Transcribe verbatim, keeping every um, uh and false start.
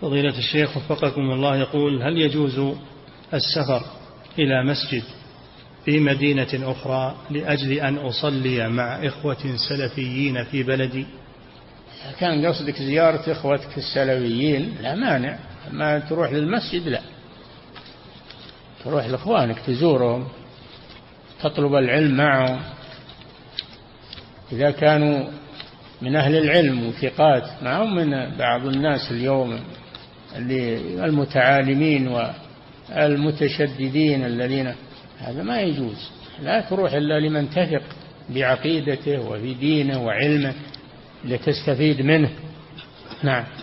فضيلة الشيخ وفقكم الله، يقول: هل يجوز السفر إلى مسجد في مدينة أخرى لأجل أن أصلي مع إخوة سلفيين في بلدي؟ كان قصدك زيارة إخوتك السلفيين لا مانع، ما تروح للمسجد لا، تروح لإخوانك تزورهم تطلب العلم معهم إذا كانوا من أهل العلم وثقات، معهم من بعض الناس اليوم اللي المتعالمين والمتشددين الذين، هذا ما يجوز، لا تروح إلا لمن تثق بعقيدته وفي دينه وعلمه لتستفيد منه. نعم.